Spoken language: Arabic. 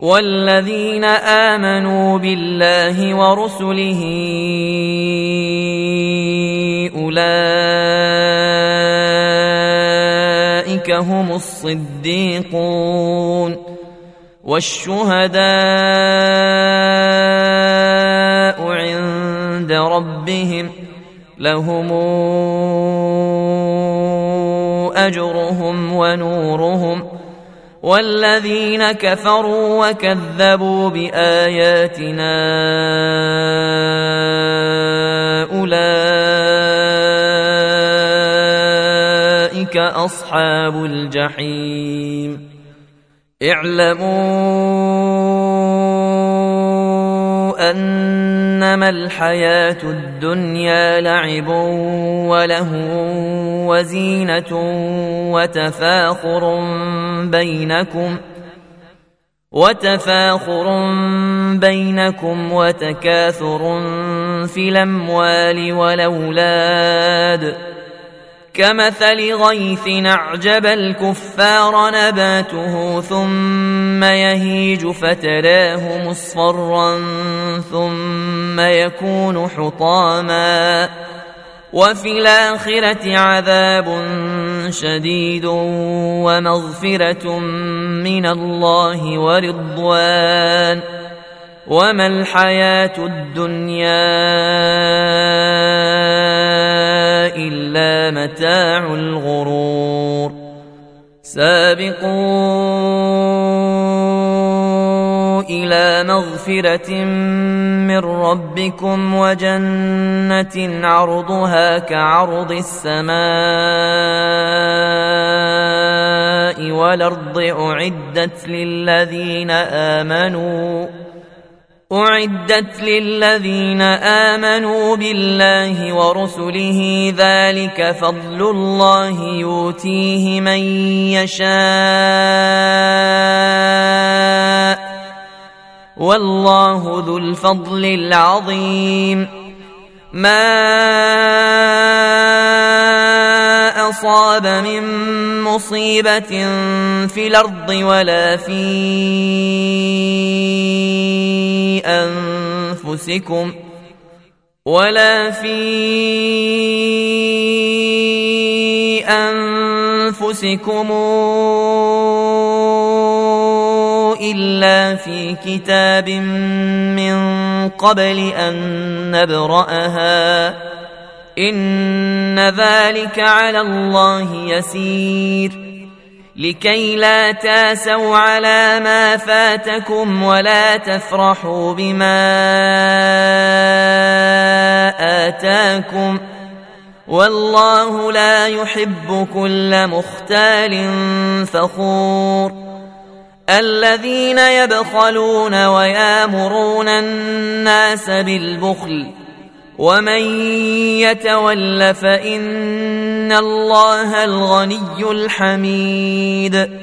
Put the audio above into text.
والذين آمنوا بالله ورسله أولئك هم الصديقون والشهداء عند ربهم لهم أجرهم ونورهم والذين كفروا وكذبوا بآياتنا أولئك أصحاب الجحيم اعلموا أنما الحياة الدنيا لعب ولهو وزينة وتفاخر بينكم وتكاثر في الأموال والأولاد كمثل غيث أعجب الكفار نباته ثم يهيج فتراه مصفرا ثم يكون حطاما وفي الآخرة عذاب شديد ومغفرة من الله ورضوان وما الحياة الدنيا إلا متاع الغرور سابقوا إلى مغفرة من ربكم وجنة عرضها كعرض السماء والأرض أعدت للذين آمنوا بالله ورسله ذلك فضل الله يؤتيه من يشاء والله ذو الفضل العظيم ما أصاب من مصيبة في الأرض ولا في أنفسكم إلا في كتاب من قبل أن نبرأها إن ذلك على الله يسير لكي لا تاسوا على ما فاتكم ولا تفرحوا بما آتاكم والله لا يحب كل مختال فخور الذين يبخلون ويامرون الناس بالبخل ومن يتول فإن الله الغني الحميد